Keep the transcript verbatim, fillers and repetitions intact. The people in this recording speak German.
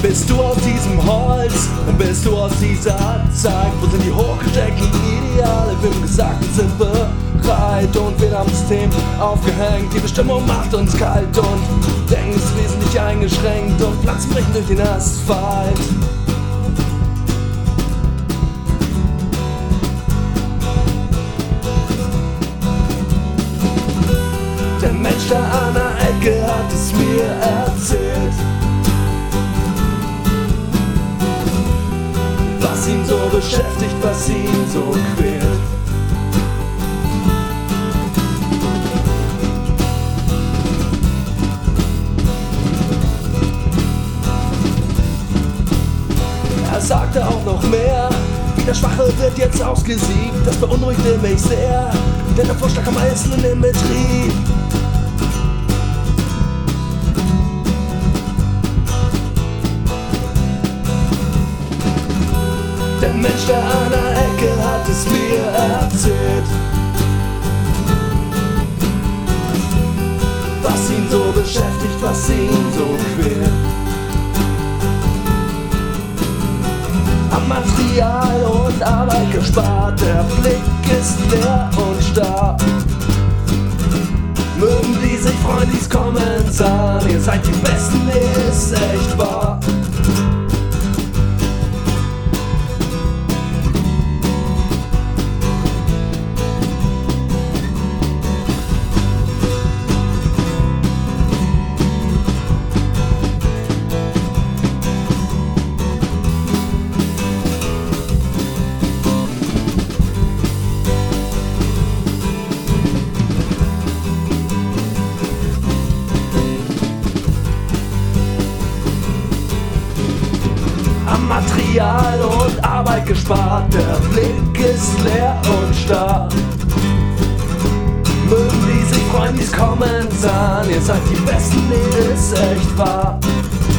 Bist du aus diesem Holz und bist du aus dieser Zeit? Wo sind die hochgesteckten Ideale? Wir haben gesagt, wir sind bereit und wir haben System aufgehängt. Die Bestimmung macht uns kalt und Denken ist wesentlich eingeschränkt und Pflanzen brechen durch den Asphalt. Der Mensch da an der Ecke hat es mir erzählt, was ihn so beschäftigt, was ihn so quält. Er sagte auch noch mehr, der Schwache wird jetzt ausgesiegt. Das beunruhigte mich sehr, denn der Vorschlag am Einzelnen im Betrieb. Der Mensch da an der Ecke hat es mir erzählt, was ihn so beschäftigt, was ihn so quält. Am Material und Arbeit gespart, der Blick ist leer und starr. Mögen die sich freuen, die's kommen sahen, ihr seid die Besten, ist echt wahr. Material und Arbeit gespart, der Blick ist leer und starr. Mögen die sich freuen, die's kommen sahen, ihr seid die Besten, nee, ist echt wahr.